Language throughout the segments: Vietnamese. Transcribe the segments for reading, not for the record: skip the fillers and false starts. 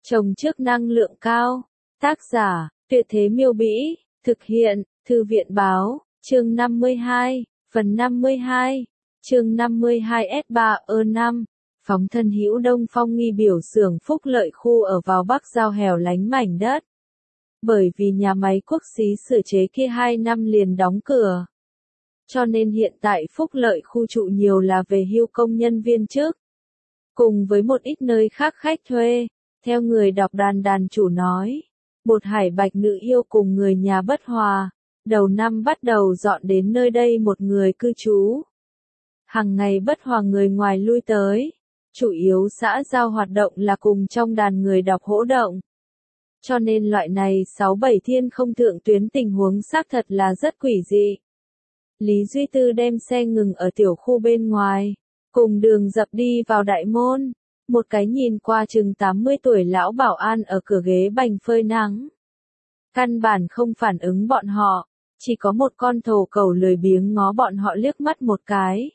Trồng trước năng lượng cao. Tác giả, Tuyệt Thế Miêu Bĩ. Thực hiện, Thư viện Báo. Chương 52. Phần 52. Chương 52 S3E5. Phóng thân hữu Đông Phong nghi biểu xưởng Phúc Lợi khu ở vào Bắc giao hẻo lánh mảnh đất. Bởi vì nhà máy quốc xí sửa chế kia 2 năm liền đóng cửa. Cho nên hiện tại Phúc Lợi khu trụ nhiều là về hưu công nhân viên chức. Cùng với một ít nơi khác khách thuê. Theo người đọc đàn chủ nói, Bột Hải Bạch nữ yêu cùng người nhà bất hòa, đầu năm bắt đầu dọn đến nơi đây một người cư trú. Hằng ngày bất hòa người ngoài lui tới, chủ yếu xã giao hoạt động là cùng trong đàn người đọc hỗ động. Cho nên loại này 6-7 thiên không thượng tuyến tình huống xác thật là rất quỷ dị. Lý Duy Tư đem xe ngừng ở tiểu khu bên ngoài, cùng Đường Dập đi vào đại môn. Một cái nhìn qua chừng 80 tuổi lão bảo an ở cửa ghế bành phơi nắng. Căn bản không phản ứng bọn họ, chỉ có một con thổ cẩu lười biếng ngó bọn họ liếc mắt một cái.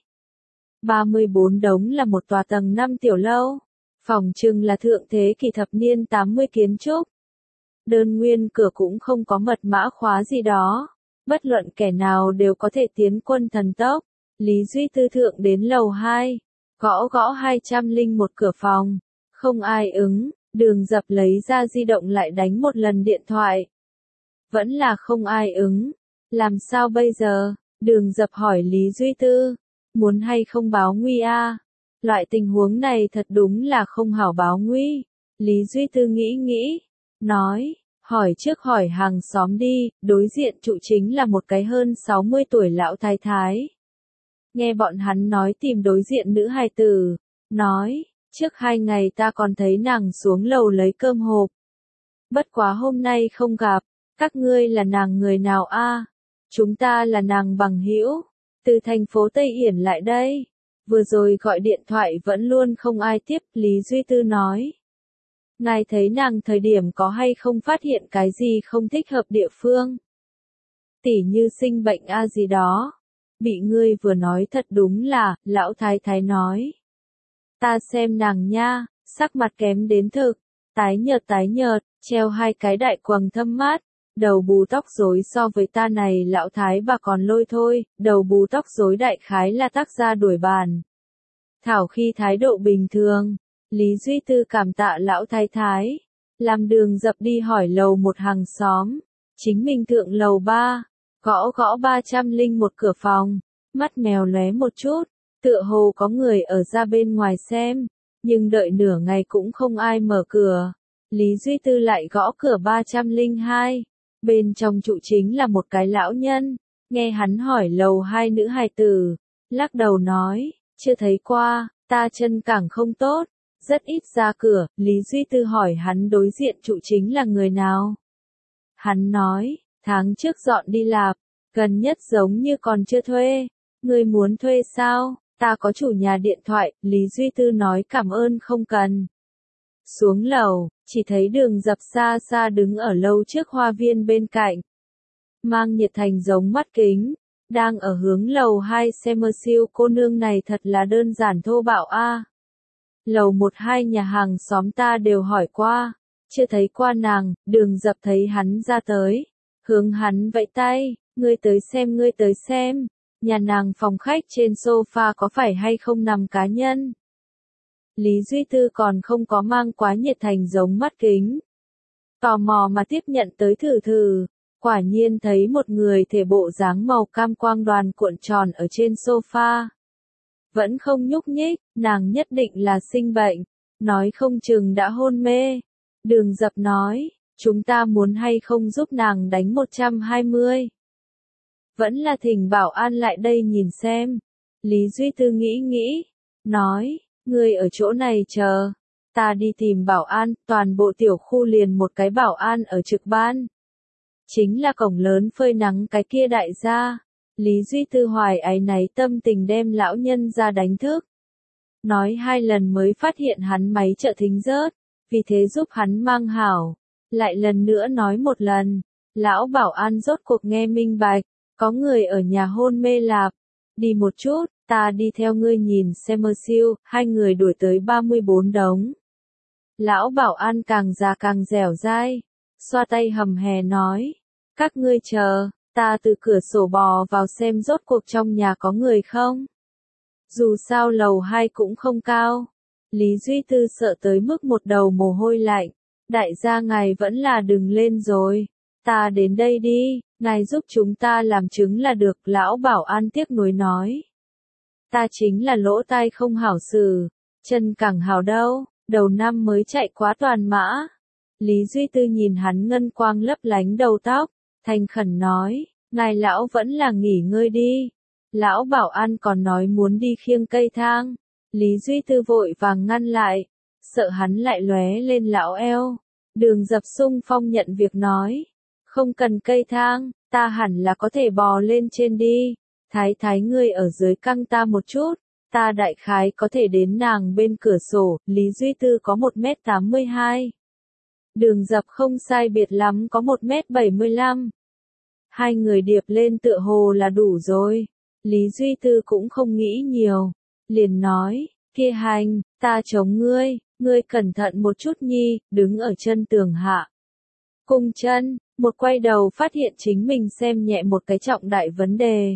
34 đống là một tòa tầng 5 tiểu lâu, phòng trưng là thượng thế kỷ thập niên 80 kiến trúc. Đơn nguyên cửa cũng không có mật mã khóa gì đó, bất luận kẻ nào đều có thể tiến quân thần tốc. Lý Duy Tư thượng đến lầu 2. Gõ 201 cửa phòng, không ai ứng, Đường Dập lấy ra di động lại đánh một lần điện thoại. Vẫn là không ai ứng, làm sao bây giờ? Đường Dập hỏi Lý Duy Tư, muốn hay không báo nguy a? Loại tình huống này thật đúng là không hảo báo nguy. Lý Duy Tư nghĩ, nói, hỏi trước hỏi hàng xóm đi, đối diện trụ chính là một cái hơn 60 tuổi lão thái thái. Nghe bọn hắn nói tìm đối diện nữ hài tử, nói, trước 2 ngày ta còn thấy nàng xuống lầu lấy cơm hộp. Bất quá hôm nay không gặp, các ngươi là nàng người nào a? Chúng ta là nàng bằng hữu, từ thành phố Tây Yển lại đây. Vừa rồi gọi điện thoại vẫn luôn không ai tiếp, Lý Duy Tư nói. Ngài thấy nàng thời điểm có hay không phát hiện cái gì không thích hợp địa phương? Tỉ như sinh bệnh a gì đó. Bị ngươi vừa nói thật đúng là, lão thái thái nói. Ta xem nàng nha, sắc mặt kém đến thực, tái nhợt, treo 2 cái đại quầng thâm mát, đầu bù tóc rối so với ta này lão thái bà còn lôi thôi, đầu bù tóc rối đại khái là tác gia đuổi bàn. Thảo khi thái độ bình thường, Lý Duy Tư cảm tạ lão thái thái, làm Đường Dập đi hỏi lầu 1 hàng xóm, chính mình thượng lầu 3. Gõ 301 cửa phòng, mắt mèo lóe một chút, tựa hồ có người ở ra bên ngoài xem, nhưng đợi nửa ngày cũng không ai mở cửa. Lý Duy Tư lại gõ cửa 302, bên trong trụ chính là một cái lão nhân, nghe hắn hỏi lầu 2 nữ hài tử, lắc đầu nói, chưa thấy qua, ta chân càng không tốt, rất ít ra cửa. Lý Duy Tư hỏi hắn đối diện trụ chính là người nào. Hắn nói, tháng trước dọn đi Lạp, gần nhất giống như còn chưa thuê. Ngươi muốn thuê sao? Ta có chủ nhà điện thoại. Lý Duy Tư nói cảm ơn không cần. Xuống lầu, chỉ thấy Đường Dập xa xa đứng ở lâu trước hoa viên bên cạnh. Mang nhiệt thành giống mắt kính, đang ở hướng lầu 2 xem mơ siêu. Cô nương này thật là đơn giản thô bạo a. Lầu 1-2 nhà hàng xóm ta đều hỏi qua, chưa thấy qua nàng. Đường Dập thấy hắn ra tới, hướng hắn vẫy tay, ngươi tới xem, nhà nàng phòng khách trên sofa có phải hay không nằm cá nhân. Lý Duy Tư còn không có mang quá nhiệt thành giống mắt kính. Tò mò mà tiếp nhận tới thử, quả nhiên thấy một người thể bộ dáng màu cam quang đoàn cuộn tròn ở trên sofa. Vẫn không nhúc nhích, nàng nhất định là sinh bệnh, nói không chừng đã hôn mê. Đường Dập nói, chúng ta muốn hay không giúp nàng đánh 120. Vẫn là thỉnh bảo an lại đây nhìn xem. Lý Duy Tư nghĩ, nói, ngươi ở chỗ này chờ, ta đi tìm bảo an. Toàn bộ tiểu khu liền một cái bảo an ở trực ban. Chính là cổng lớn phơi nắng cái kia đại gia. Lý Duy Tư hoài áy náy tâm tình đem lão nhân ra đánh thức. Nói 2 lần mới phát hiện hắn máy trợ thính rớt, vì thế giúp hắn mang hảo. Lại lần nữa nói 1 lần, lão bảo an rốt cuộc nghe minh bạch, có người ở nhà hôn mê Lạp. Đi một chút, ta đi theo ngươi nhìn xem mơ siêu. 2 người đuổi tới 34 đống. Lão bảo an càng già càng dẻo dai, xoa tay hầm hè nói, các ngươi chờ, ta từ cửa sổ bò vào xem rốt cuộc trong nhà có người không. Dù sao lầu 2 cũng không cao. Lý Duy Tư sợ tới mức một đầu mồ hôi lạnh. Đại gia ngài vẫn là đừng lên rồi. Ta đến đây đi, ngài giúp chúng ta làm chứng là được, lão bảo an tiếc nuối nói. Ta chính là lỗ tai không hảo xử, chân càng hảo đâu, đầu năm mới chạy quá toàn mã. Lý Duy Tư nhìn hắn ngân quang lấp lánh đầu tóc, thành khẩn nói, ngài lão vẫn là nghỉ ngơi đi. Lão bảo an còn nói muốn đi khiêng cây thang. Lý Duy Tư vội vàng ngăn lại, sợ hắn lại lóe lên lão eo. Đường Dập xung phong nhận việc nói, không cần cây thang, ta hẳn là có thể bò lên trên đi. Thái thái ngươi ở dưới căng ta một chút, ta đại khái có thể đến nàng bên cửa sổ. Lý Duy Tư có 1m82. Đường Dập không sai biệt lắm có 1m75. Hai người điệp lên tựa hồ là đủ rồi. Lý Duy Tư cũng không nghĩ nhiều, liền nói, kia hành, ta chống ngươi cẩn thận một chút nhi, đứng ở chân tường hạ. Cung chân, một quay đầu phát hiện chính mình xem nhẹ một cái trọng đại vấn đề.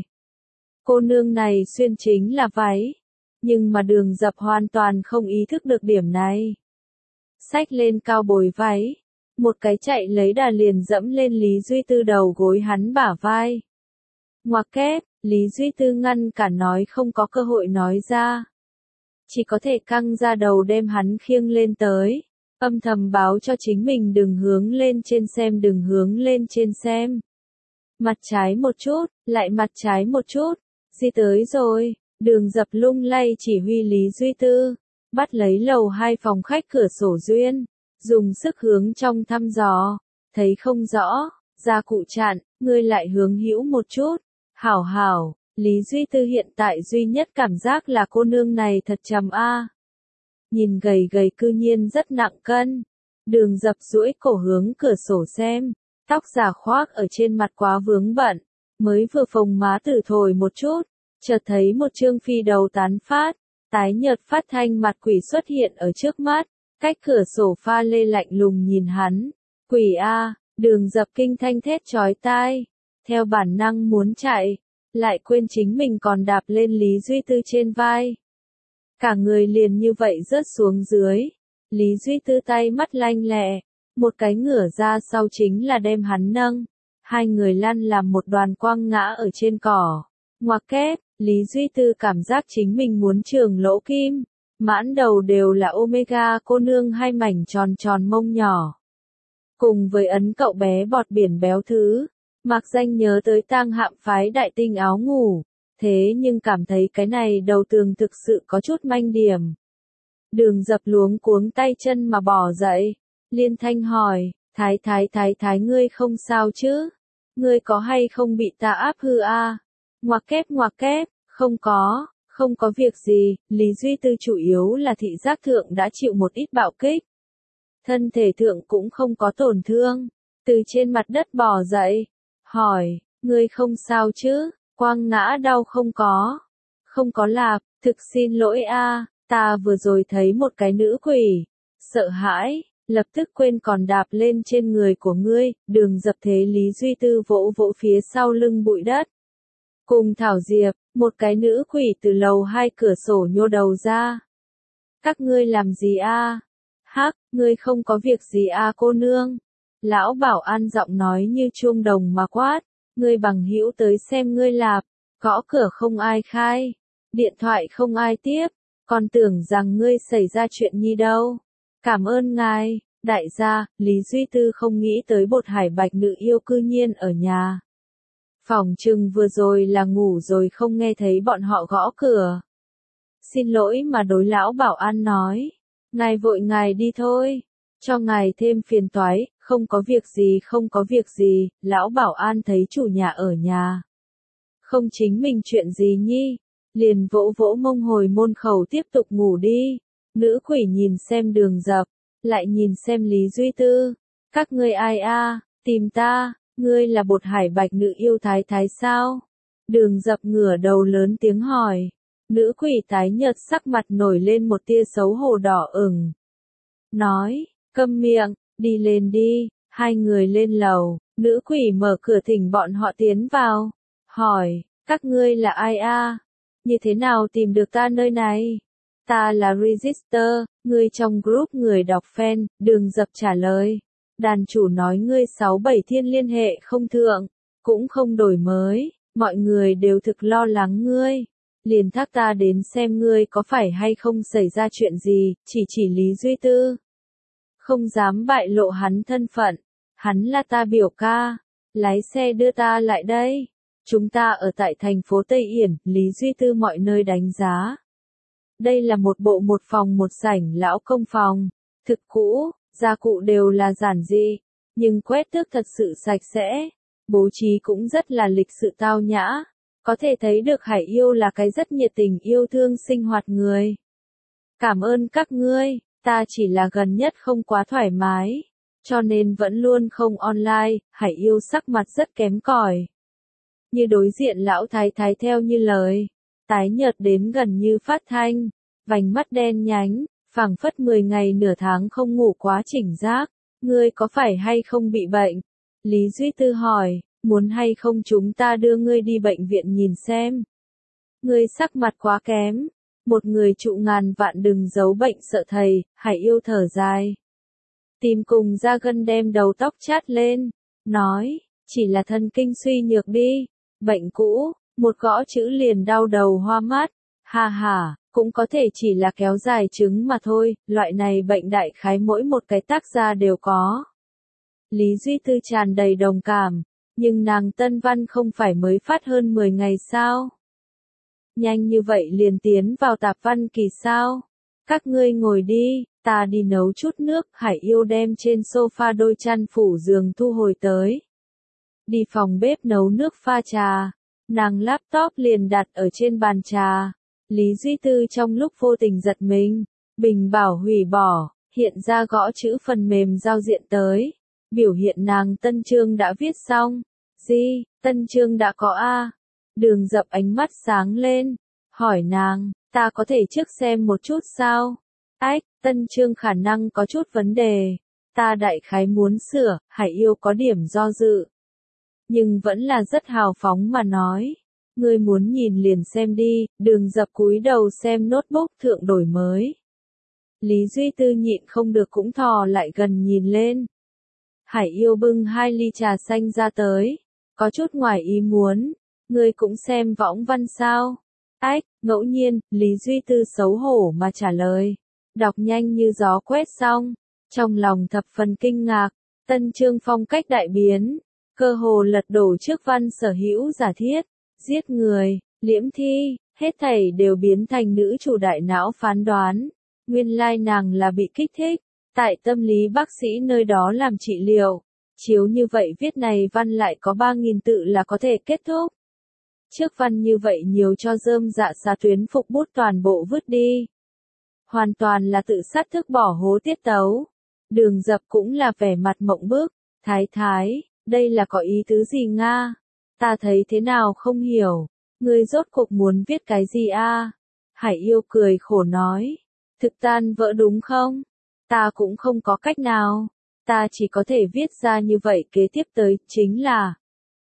Cô nương này xuyên chính là váy, nhưng mà Đường Dập hoàn toàn không ý thức được điểm này. Xách lên cao bồi váy, một cái chạy lấy đà liền dẫm lên Lý Duy Tư đầu gối hắn bả vai. Ngoặc kép, Lý Duy Tư ngăn cả nói không có cơ hội nói ra. Chỉ có thể căng ra đầu đem hắn khiêng lên tới, âm thầm báo cho chính mình đừng hướng lên trên xem, đừng hướng lên trên xem. Mặt trái một chút, lại mặt trái một chút, gì tới rồi, Đường Dập lung lay chỉ huy Lý Duy Tư, bắt lấy lầu 2 phòng khách cửa sổ duyên, dùng sức hướng trong thăm dò, thấy không rõ, gia cụ chặn, ngươi lại hướng hữu một chút. Hảo hảo, Lý Duy Tư hiện tại duy nhất cảm giác là cô nương này thật trầm a. Nhìn gầy gầy cư nhiên rất nặng cân. Đường Dập duỗi cổ hướng cửa sổ xem, tóc giả khoác ở trên mặt quá vướng bận, mới vừa phồng má tử thổi một chút, chợt thấy một trương phi đầu tán phát, tái nhợt phát thanh mặt quỷ xuất hiện ở trước mắt, cách cửa sổ pha lê lạnh lùng nhìn hắn. Quỷ a, Đường Dập kinh thanh thét chói tai. Theo bản năng muốn chạy, lại quên chính mình còn đạp lên Lý Duy Tư trên vai. Cả người liền như vậy rớt xuống dưới. Lý Duy Tư tay mắt lanh lẹ, một cái ngửa ra sau chính là đem hắn nâng. Hai người lăn làm một đoàn quăng ngã ở trên cỏ. Ngoặc kép, Lý Duy Tư cảm giác chính mình muốn trường lỗ kim. Mãn đầu đều là omega cô nương hai mảnh tròn tròn mông nhỏ. Cùng với ấn cậu bé bọt biển béo thứ. Mạc Danh nhớ tới tang hạm phái đại tinh áo ngủ, thế nhưng cảm thấy cái này đầu tường thực sự có chút manh điểm. Đường Dập luống cuống tay chân mà bỏ dậy, liên thanh hỏi, thái ngươi không sao chứ? Ngươi có hay không bị ta áp hư a? Ngoặc kép, không có việc gì. Lý Duy Tư chủ yếu là thị giác thượng đã chịu một ít bạo kích. Thân thể thượng cũng không có tổn thương, từ trên mặt đất bò dậy. Hỏi, ngươi không sao chứ, quăng ngã đau không có? Không có lạp, thực xin lỗi a, ta vừa rồi thấy một cái nữ quỷ. Sợ hãi, lập tức quên còn đạp lên trên người của ngươi. Đường Dập thế Lý Duy Tư vỗ vỗ phía sau lưng bụi đất. Cùng Thảo Diệp, một cái nữ quỷ từ lầu 2 cửa sổ nhô đầu ra. Các ngươi làm gì a? Hắc, ngươi không có việc gì a cô nương. Lão bảo an giọng nói như chuông đồng mà quát, ngươi bằng hữu tới xem ngươi lạp, gõ cửa không ai khai, điện thoại không ai tiếp, còn tưởng rằng ngươi xảy ra chuyện nhi đâu. Cảm ơn ngài, đại gia. Lý Duy Tư không nghĩ tới Bột Hải Bạch nữ yêu cư nhiên ở nhà. Phỏng chừng vừa rồi là ngủ rồi không nghe thấy bọn họ gõ cửa. Xin lỗi mà đối lão bảo an nói, ngài vội ngài đi thôi, cho ngài thêm phiền toái. Không có việc gì, lão bảo an thấy chủ nhà ở nhà. Không chính mình chuyện gì nhi, liền vỗ vỗ mông hồi môn khẩu tiếp tục ngủ đi. Nữ quỷ nhìn xem Đường Dập, lại nhìn xem Lý Duy Tư. Các ngươi ai a? Tìm ta, ngươi là Bột Hải Bạch nữ yêu thái thái sao? Đường Dập ngửa đầu lớn tiếng hỏi. Nữ quỷ tái nhợt sắc mặt nổi lên một tia xấu hổ đỏ ửng. nói, câm miệng, đi lên đi. Hai người lên lầu, nữ quỷ mở cửa thỉnh bọn họ tiến vào. Hỏi, các ngươi là ai a? Như thế nào tìm được ta nơi này? Ta là Register, ngươi trong group người đọc fan, Đường Dập trả lời. Đàn chủ nói ngươi 6-7 thiên liên hệ không thượng, cũng không đổi mới, mọi người đều thực lo lắng ngươi. Liền thác ta đến xem ngươi có phải hay không xảy ra chuyện gì, chỉ Lý Duy Tư. Không dám bại lộ hắn thân phận, hắn là ta biểu ca, lái xe đưa ta lại đây. Chúng ta ở tại thành phố Tây Yển, Lý Duy Tư mọi nơi đánh giá. Đây là một bộ một phòng một sảnh lão công phòng, thực cũ, gia cụ đều là giản dị, nhưng quét tước thật sự sạch sẽ, bố trí cũng rất là lịch sự tao nhã, có thể thấy được Hải Yêu là cái rất nhiệt tình yêu thương sinh hoạt người. Cảm ơn các ngươi, ta chỉ là gần nhất không quá thoải mái, cho nên vẫn luôn không online. Hải Yêu sắc mặt rất kém cỏi. Như đối diện lão thái thái theo như lời, tái nhợt đến gần như phát thanh, vành mắt đen nhánh, phảng phất 10 ngày nửa tháng không ngủ quá chỉnh giác. Ngươi có phải hay không bị bệnh? Lý Duy Tư hỏi, muốn hay không chúng ta đưa ngươi đi bệnh viện nhìn xem. Ngươi sắc mặt quá kém, một người trụ ngàn vạn đừng giấu bệnh sợ thầy. Hải Yêu thở dài. Tìm cùng da gân đem đầu tóc chát lên, nói, chỉ là thần kinh suy nhược đi, bệnh cũ, một gõ chữ liền đau đầu hoa mắt, ha ha, cũng có thể chỉ là kéo dài chứng mà thôi, loại này bệnh đại khái mỗi một cái tác gia đều có. Lý Duy Tư tràn đầy đồng cảm, nhưng nàng Tân Văn không phải mới phát hơn 10 ngày sao? Nhanh như vậy liền tiến vào tạp văn kỳ sao? Các ngươi ngồi đi, ta đi nấu chút nước. Hải Yêu đem trên sofa đôi chăn phủ giường thu hồi tới. Đi phòng bếp nấu nước pha trà, nàng laptop liền đặt ở trên bàn trà. Lý Duy Tư trong lúc vô tình giật mình, bình bảo hủy bỏ, hiện ra gõ chữ phần mềm giao diện tới, biểu hiện nàng tân chương đã viết xong. Gì, tân chương đã có a? Đường Dập ánh mắt sáng lên, hỏi nàng, ta có thể trước xem một chút sao? Ách, tân chương khả năng có chút vấn đề, ta đại khái muốn sửa. Hải Yêu có điểm do dự, nhưng vẫn là rất hào phóng mà nói, ngươi muốn nhìn liền xem đi. Đường Dập cúi đầu xem notebook thượng đổi mới. Lý Duy Tư nhịn không được cũng thò lại gần nhìn lên. Hải Yêu bưng 2 ly trà xanh ra tới, có chút ngoài ý muốn, ngươi cũng xem võng văn sao? Ách, ngẫu nhiên. Lý Duy Tư xấu hổ mà trả lời, đọc nhanh như gió quét xong, trong lòng thập phần kinh ngạc, tân chương phong cách đại biến, cơ hồ lật đổ trước văn sở hữu giả thiết, giết người, liễm thi, hết thảy đều biến thành nữ chủ đại não phán đoán. Nguyên lai nàng là bị kích thích, tại tâm lý bác sĩ nơi đó làm trị liệu. Chiếu như vậy viết này văn lại có 3.000 tự là có thể kết thúc. Trước văn như vậy nhiều cho rơm dạ xá tuyến phục bút toàn bộ vứt đi. Hoàn toàn là tự sát thức bỏ hố tiết tấu. Đường Dập cũng là vẻ mặt mộng bức, thái thái, đây là có ý tứ gì Nga? Ta thấy thế nào không hiểu, ngươi rốt cuộc muốn viết cái gì a? Hải Yêu cười khổ nói, thực tan vỡ đúng không? Ta cũng không có cách nào, ta chỉ có thể viết ra như vậy. Kế tiếp tới chính là,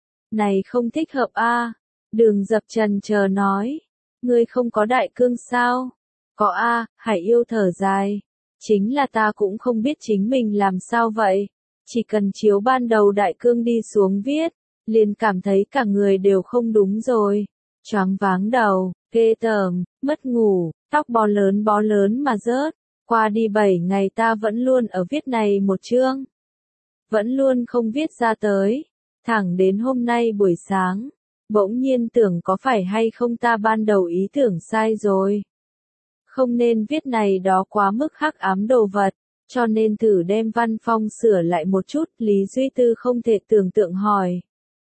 này không thích hợp a. Đường Dập trần chờ nói, ngươi không có đại cương sao? Có a. Hải Yêu thở dài, chính là ta cũng không biết chính mình làm sao vậy, chỉ cần chiếu ban đầu đại cương đi xuống viết, liền cảm thấy cả người đều không đúng rồi, choáng váng đầu, ghê tởm, mất ngủ, tóc bó lớn mà rớt. Qua đi 7 ngày ta vẫn luôn ở viết này một chương, vẫn luôn không viết ra tới, thẳng đến hôm nay buổi sáng, bỗng nhiên tưởng có phải hay không ta ban đầu ý tưởng sai rồi. Không nên viết này đó quá mức hắc ám đồ vật, cho nên thử đem văn phong sửa lại một chút. Lý Duy Tư không thể tưởng tượng hỏi.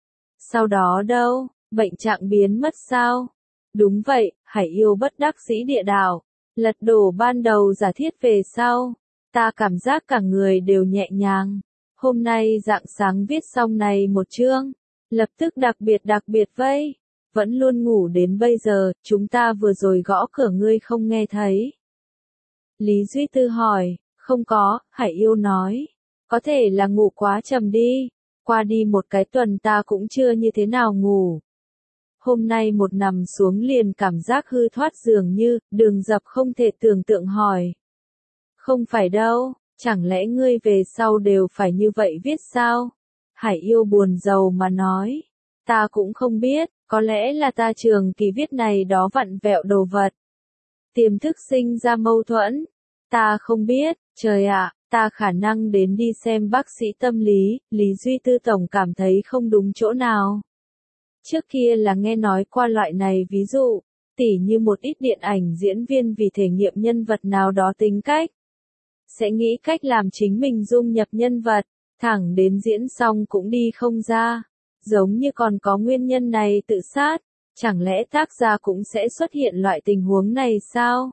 Sau đó đâu, bệnh trạng biến mất sao? Đúng vậy. Hải Yêu bất đắc dĩ địa đạo, lật đổ ban đầu giả thiết về sau, ta cảm giác cả người đều nhẹ nhàng. Hôm nay rạng sáng viết xong này một chương, lập tức đặc biệt vây, vẫn luôn ngủ đến bây giờ. Chúng ta vừa rồi gõ cửa ngươi không nghe thấy? Lý Duy Tư hỏi, Không có, Hải Yêu nói. Có thể là ngủ quá trầm đi. Qua đi một cái tuần ta cũng chưa như thế nào ngủ. Hôm nay một nằm xuống liền cảm giác hư thoát dường như, Đường Dập không thể tưởng tượng hỏi. Không phải đâu, chẳng lẽ ngươi về sau đều phải như vậy viết sao? Hải Yêu buồn rầu mà nói. Ta cũng không biết, có lẽ là ta trường kỳ viết này đó vặn vẹo đồ vật. Tiềm thức sinh ra mâu thuẫn. Ta không biết, trời ạ, ta khả năng đến đi xem bác sĩ tâm lý, Lý Duy Tư Tổng cảm thấy không đúng chỗ nào. Trước kia là nghe nói qua loại này ví dụ, tỉ như một ít điện ảnh diễn viên vì thể nghiệm nhân vật nào đó tính cách. Sẽ nghĩ cách làm chính mình dung nhập nhân vật, thẳng đến diễn xong cũng đi không ra. Giống như còn có nguyên nhân này tự sát, chẳng lẽ tác giả cũng sẽ xuất hiện loại tình huống này sao?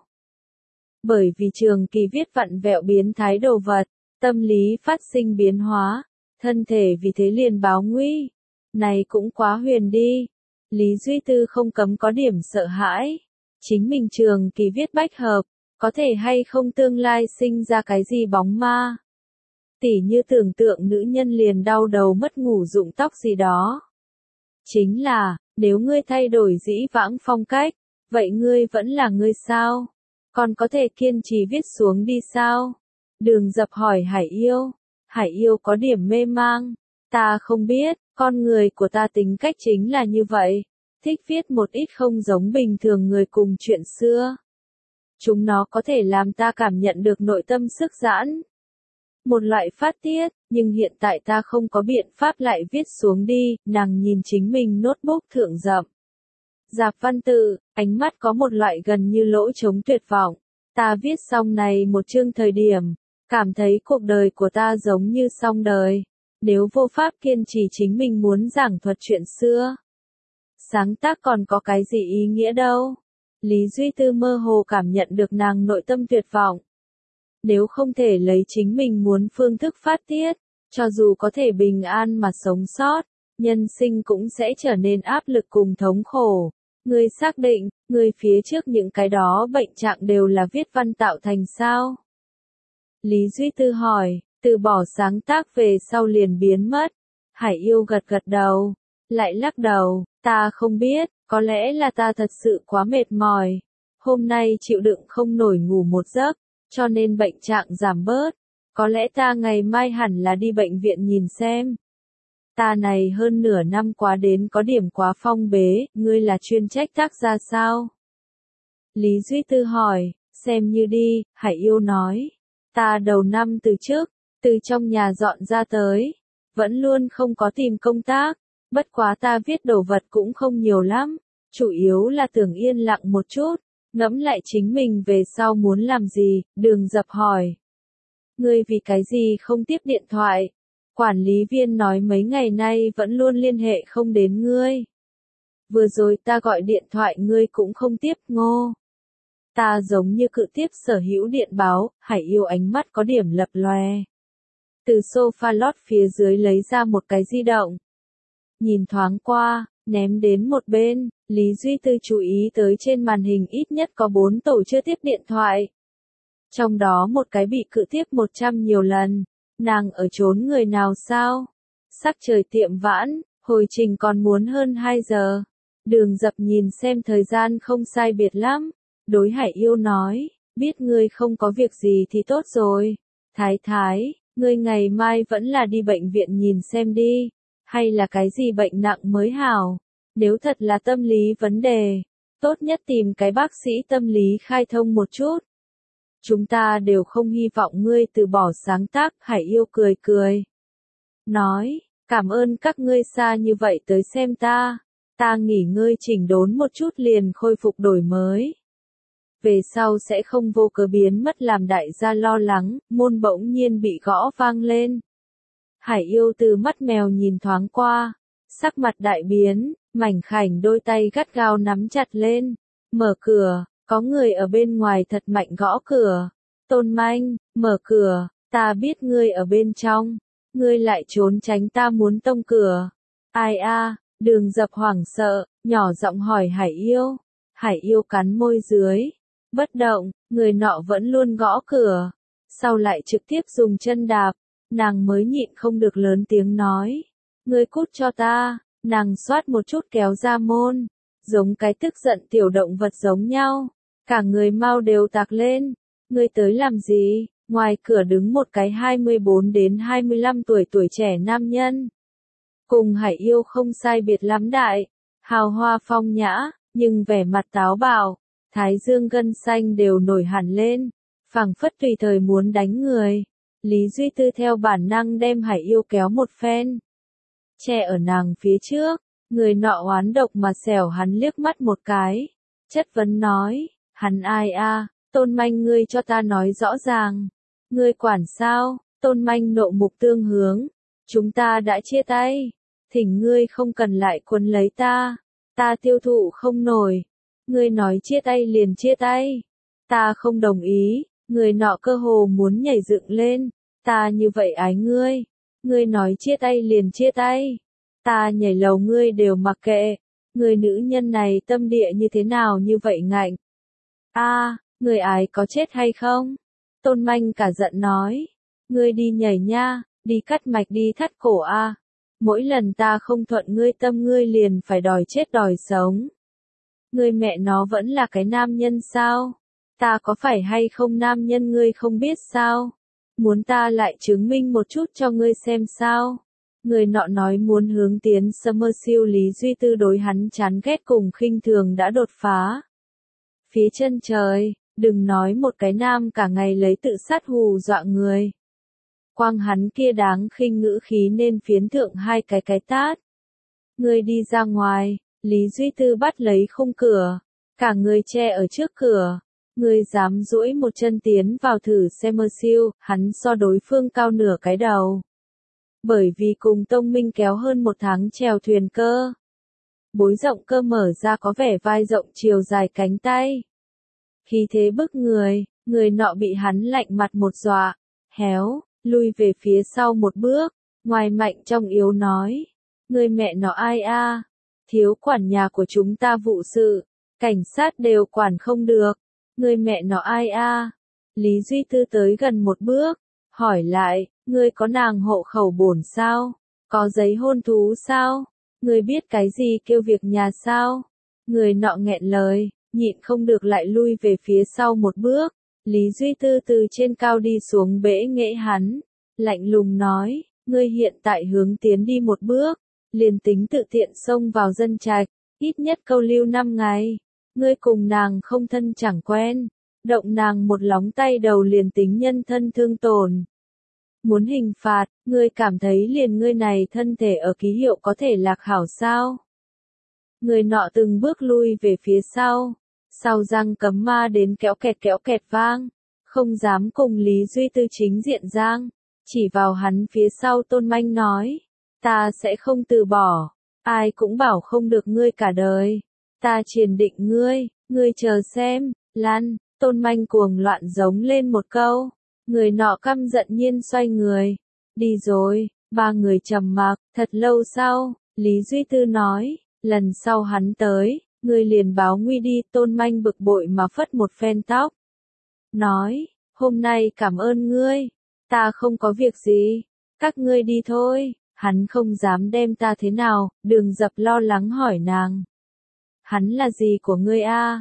Bởi vì trường kỳ viết vặn vẹo biến thái đồ vật, tâm lý phát sinh biến hóa, thân thể vì thế liền báo nguy. Này cũng quá huyền đi. Lý Duy Tư không cấm có điểm sợ hãi. Chính mình trường kỳ viết bách hợp, có thể hay không tương lai sinh ra cái gì bóng ma. Tỉ như tưởng tượng nữ nhân liền đau đầu mất ngủ rụng tóc gì đó. Chính là, nếu ngươi thay đổi dĩ vãng phong cách, vậy ngươi vẫn là ngươi sao? Còn có thể kiên trì viết xuống đi sao? Đường Dập hỏi Hải Yêu. Hải Yêu có điểm mê mang. Ta không biết, con người của ta tính cách chính là như vậy. Thích viết một ít không giống bình thường người cùng chuyện xưa. Chúng nó có thể làm ta cảm nhận được nội tâm sức giãn. Một loại phát tiết, nhưng hiện tại ta không có biện pháp lại viết xuống đi, nàng nhìn chính mình notebook thượng rậm. Dạp văn tự, ánh mắt có một loại gần như lỗ trống tuyệt vọng. Ta viết xong này một chương thời điểm, cảm thấy cuộc đời của ta giống như xong đời. Nếu vô pháp kiên trì chính mình muốn giảng thuật chuyện xưa, sáng tác còn có cái gì ý nghĩa đâu. Lý Duy Tư mơ hồ cảm nhận được nàng nội tâm tuyệt vọng. Nếu không thể lấy chính mình muốn phương thức phát tiết, cho dù có thể bình an mà sống sót, nhân sinh cũng sẽ trở nên áp lực cùng thống khổ. Ngươi xác định, ngươi phía trước những cái đó bệnh trạng đều là viết văn tạo thành sao? Lý Duy Tư hỏi, từ bỏ sáng tác về sau liền biến mất. Hải Yêu gật gật đầu, lại lắc đầu, ta không biết, có lẽ là ta thật sự quá mệt mỏi. Hôm nay chịu đựng không nổi ngủ một giấc, cho nên bệnh trạng giảm bớt. Có lẽ ta ngày mai hẳn là đi bệnh viện nhìn xem. Ta này hơn nửa năm quá đến có điểm quá phong bế, ngươi là chuyên trách tác gia sao? Lý Duy Tư hỏi, xem như đi, Hải Yêu nói. Ta đầu năm từ trước, từ trong nhà dọn ra tới, vẫn luôn không có tìm công tác, bất quá ta viết đồ vật cũng không nhiều lắm, chủ yếu là tưởng yên lặng một chút, ngẫm lại chính mình về sau muốn làm gì, Đường Dập hỏi. Ngươi vì cái gì không tiếp điện thoại? Quản lý viên nói mấy ngày nay vẫn luôn liên hệ không đến ngươi. Vừa rồi ta gọi điện thoại ngươi cũng không tiếp ngô. Ta giống như cự tiếp sở hữu điện báo, Hải Yêu ánh mắt có điểm lập lòe. Từ sofa lót phía dưới lấy ra một cái di động. Nhìn thoáng qua, ném đến một bên, Lý Duy Tư chú ý tới trên màn hình ít nhất có 4 tổ chưa tiếp điện thoại. Trong đó một cái bị cự tiếp 100 nhiều lần. Nàng ở trốn người nào sao? Sắc trời tiệm vãn, hồi trình còn muốn hơn 2 giờ. Đường Dập nhìn xem thời gian không sai biệt lắm. Đối Hải Yêu nói, biết ngươi không có việc gì thì tốt rồi. Thái thái, ngươi ngày mai vẫn là đi bệnh viện nhìn xem đi. Hay là cái gì bệnh nặng mới hảo? Nếu thật là tâm lý vấn đề, tốt nhất tìm cái bác sĩ tâm lý khai thông một chút. Chúng ta đều không hy vọng ngươi từ bỏ sáng tác, Hải Yêu cười cười. Nói, cảm ơn các ngươi xa như vậy tới xem ta. Ta nghỉ ngơi chỉnh đốn một chút liền khôi phục đổi mới. Về sau sẽ không vô cớ biến mất làm đại gia lo lắng, môn bỗng nhiên bị gõ vang lên. Hải Yêu từ mắt mèo nhìn thoáng qua, sắc mặt đại biến, mảnh khảnh đôi tay gắt gao nắm chặt lên. Mở cửa, có người ở bên ngoài thật mạnh gõ cửa. Tôn Manh, mở cửa, ta biết ngươi ở bên trong. Ngươi lại trốn tránh ta muốn tông cửa. Ai a? Đường Dập hoảng sợ, nhỏ giọng hỏi Hải Yêu. Hải Yêu cắn môi dưới. Bất động, người nọ vẫn luôn gõ cửa. sau lại trực tiếp dùng chân đạp, nàng mới nhịn không được lớn tiếng nói. Ngươi cút cho ta, nàng xoát một chút kéo ra môn, giống cái tức giận tiểu động vật giống nhau, cả người mau đều tạc lên. Ngươi tới làm gì? Ngoài cửa đứng một cái 24 đến 25 tuổi tuổi trẻ nam nhân. Cùng Hải Yêu không sai biệt lắm đại, hào hoa phong nhã, nhưng vẻ mặt táo bạo, thái dương gân xanh đều nổi hẳn lên, phảng phất tùy thời muốn đánh người. Lý Duy Tư theo bản năng đem Hải Yêu kéo một phen, che ở nàng phía trước, người nọ oán độc mà xẻo hắn liếc mắt một cái, chất vấn nói, hắn ai a? Tôn Manh ngươi cho ta nói rõ ràng, ngươi quản sao? Tôn Manh nộ mục tương hướng, chúng ta đã chia tay, thỉnh ngươi không cần lại quấn lấy ta tiêu thụ không nổi, ngươi nói chia tay liền chia tay, ta không đồng ý. Người nọ cơ hồ muốn nhảy dựng lên, ta như vậy ái ngươi, ngươi nói chia tay liền chia tay, ta nhảy lầu ngươi đều mặc kệ, người nữ nhân này tâm địa như thế nào như vậy ngạnh. Người ái có chết hay không? Tôn Manh cả giận nói, ngươi đi nhảy nha, đi cắt mạch đi thắt cổ a. Mỗi lần ta không thuận ngươi tâm ngươi liền phải đòi chết đòi sống. Ngươi mẹ nó vẫn là cái nam nhân sao? Ta có phải hay không nam nhân ngươi không biết sao? Muốn ta lại chứng minh một chút cho ngươi xem sao? Người nọ nói muốn hướng tiến Summerfield. Lý Duy Tư đối hắn chán ghét cùng khinh thường đã đột phá. Phía chân trời, đừng nói một cái nam cả ngày lấy tự sát hù dọa người. Quang hắn kia đáng khinh ngữ khí nên phiến thượng hai cái tát. Ngươi đi ra ngoài, Lý Duy Tư bắt lấy khung cửa, cả người che ở trước cửa. Ngươi dám duỗi một chân tiến vào thử Summerfield, hắn so đối phương cao nửa cái đầu. Bởi vì cùng Tông Minh kéo hơn một tháng chèo thuyền cơ. Bối rộng cơ mở ra có vẻ vai rộng chiều dài cánh tay. Khí thế bức người nọ bị hắn lạnh mặt một dọa, héo, lui về phía sau một bước, ngoài mạnh trong yếu nói. Người mẹ nó ai a? Thiếu quản nhà của chúng ta vụ sự, cảnh sát đều quản không được. Người mẹ nó ai a? Lý Duy Tư tới gần một bước, hỏi lại, ngươi có nàng hộ khẩu bổn sao? Có giấy hôn thú sao? Ngươi biết cái gì kêu việc nhà sao? Người nọ nghẹn lời, nhịn không được lại lui về phía sau một bước. Lý Duy Tư từ trên cao đi xuống bẽ nghễ hắn, lạnh lùng nói, ngươi hiện tại hướng tiến đi một bước, liền tính tự tiện xông vào dân trạch, ít nhất câu lưu 5 ngày. Ngươi cùng nàng không thân chẳng quen, động nàng một lóng tay đầu liền tính nhân thân thương tổn. Muốn hình phạt, ngươi cảm thấy liền ngươi này thân thể ở ký hiệu có thể lạc hảo sao? Người nọ từng bước lui về phía sau răng cấm ma đến kéo kẹt vang, không dám cùng Lý Duy Tư chính diện giang, chỉ vào hắn phía sau Tôn Manh nói, ta sẽ không từ bỏ, ai cũng bảo không được ngươi cả đời, ta triền định ngươi chờ xem, lăn. Tôn Manh cuồng loạn giống lên một câu, người nọ căm giận nhiên xoay người, đi rồi. Ba người trầm mặc, thật lâu sau, Lý Duy Tư nói, lần sau hắn tới, ngươi liền báo nguy đi. Tôn Manh bực bội mà phất một phen tóc, nói, hôm nay cảm ơn ngươi, ta không có việc gì, các ngươi đi thôi. Hắn không dám đem ta thế nào, Đường Dập lo lắng hỏi nàng. Hắn là gì của ngươi a?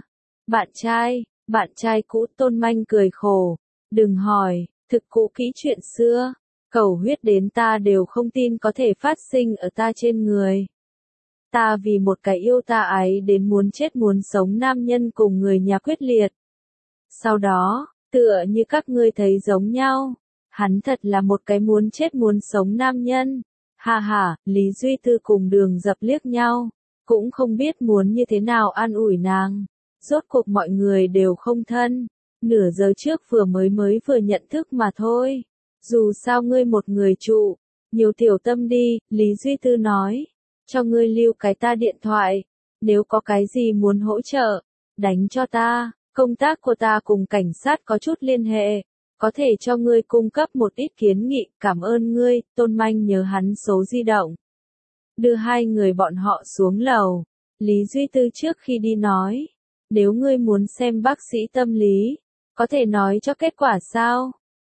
Bạn trai cũ. Tôn Manh cười khổ, đừng hỏi, thực cũ kỹ chuyện xưa, cầu huyết đến ta đều không tin có thể phát sinh ở ta trên người. Ta vì một cái yêu ta ái đến muốn chết muốn sống nam nhân cùng người nhà quyết liệt. Sau đó, tựa như các ngươi thấy giống nhau, hắn thật là một cái muốn chết muốn sống nam nhân. Ha ha, Lý Duy Tư cùng Đường Dập liếc nhau, cũng không biết muốn như thế nào an ủi nàng. Rốt cuộc mọi người đều không thân, nửa giờ trước mới vừa nhận thức mà thôi. Dù sao ngươi một người trụ, nhiều tiểu tâm đi. Lý Duy Tư nói, cho ngươi lưu cái ta điện thoại, nếu có cái gì muốn hỗ trợ, đánh cho ta. Công tác của ta cùng cảnh sát có chút liên hệ, có thể cho ngươi cung cấp một ít kiến nghị. Cảm ơn ngươi. Tôn Manh nhớ hắn số di động, đưa hai người bọn họ xuống lầu. Lý Duy Tư trước khi đi nói, nếu ngươi muốn xem bác sĩ tâm lý, có thể nói cho kết quả sao?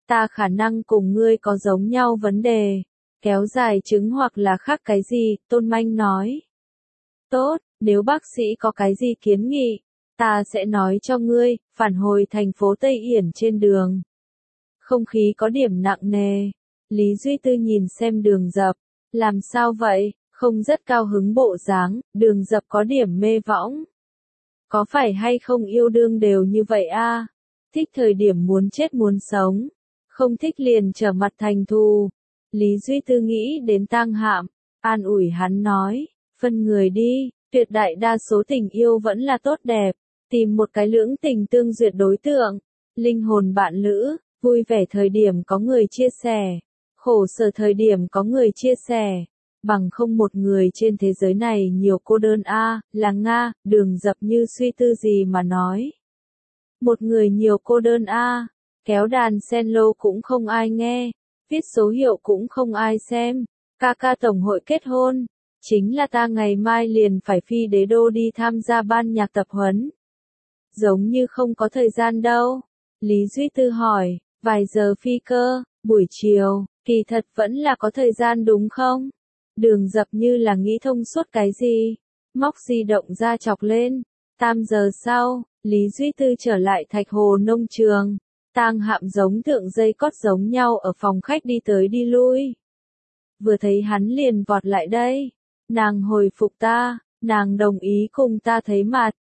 ta khả năng cùng ngươi có giống nhau vấn đề. Kéo dài chứng hoặc là khác cái gì, Tôn Manh nói. Tốt, nếu bác sĩ có cái gì kiến nghị, ta sẽ nói cho ngươi. Phản hồi thành phố Tây Yển trên đường. Không khí có điểm nặng nề. Lý Duy Tư nhìn xem Đường Dập. Làm sao vậy? Không rất cao hứng bộ dáng. Đường Dập có điểm mê võng. Có phải hay không yêu đương đều như vậy a? Thích thời điểm muốn chết muốn sống. Không thích liền trở mặt thành thù. Lý Duy Tư nghĩ đến Tang Hạm. An ủi hắn nói. Phân người đi. Tuyệt đại đa số tình yêu vẫn là tốt đẹp. Tìm một cái lưỡng tình tương duyệt đối tượng. Linh hồn bạn lữ. Vui vẻ thời điểm có người chia sẻ. Khổ sở thời điểm có người chia sẻ. Bằng không một người trên thế giới này nhiều cô đơn a, là Nga, Đường Dập như suy tư gì mà nói. Một người nhiều cô đơn a, kéo đàn cello cũng không ai nghe, viết số hiệu cũng không ai xem, ca ca tổng hội kết hôn, chính là ta ngày mai liền phải phi Đế Đô đi tham gia ban nhạc tập huấn. Giống như không có thời gian đâu. Lý Duy Tư hỏi, vài giờ phi cơ, buổi chiều, kỳ thật vẫn là có thời gian đúng không? Đường Dập như là nghĩ thông suốt cái gì, móc di động ra chọc lên. 8 giờ sau, Lý Duy Tư trở lại Thạch Hồ nông trường. Tang Hạm giống tượng dây cót giống nhau ở phòng khách đi tới đi lui. Vừa thấy hắn liền vọt lại đây. Nàng hồi phục ta, nàng đồng ý cùng ta thấy mặt.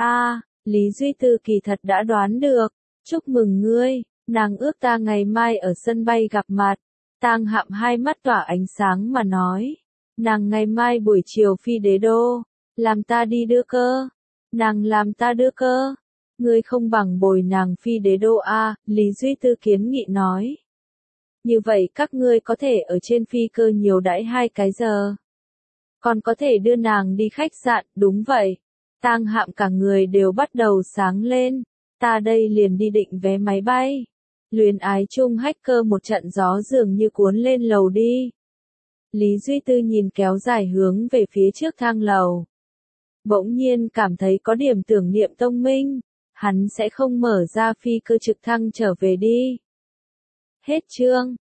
Lý Duy Tư kỳ thật đã đoán được. Chúc mừng ngươi, nàng ước ta ngày mai ở sân bay gặp mặt. Tang Hạm hai mắt tỏa ánh sáng mà nói. Nàng ngày mai buổi chiều phi Đế Đô, làm ta đi đưa cơ. Nàng làm ta đưa cơ. Ngươi không bằng bồi nàng phi Đế Đô a, Lý Duy Tư kiến nghị nói. Như vậy các ngươi có thể ở trên phi cơ nhiều đãi 2 cái giờ. Còn có thể đưa nàng đi khách sạn, đúng vậy. Tang Hạm cả người đều bắt đầu sáng lên. Ta đây liền đi định vé máy bay. Luyến ái chung hacker một trận gió dường như cuốn lên lầu đi. Lý Duy Tư nhìn kéo dài hướng về phía trước thang lầu. Bỗng nhiên cảm thấy có điểm tưởng niệm Tông Minh. Hắn sẽ không mở ra phi cơ trực thăng trở về đi. Hết chương.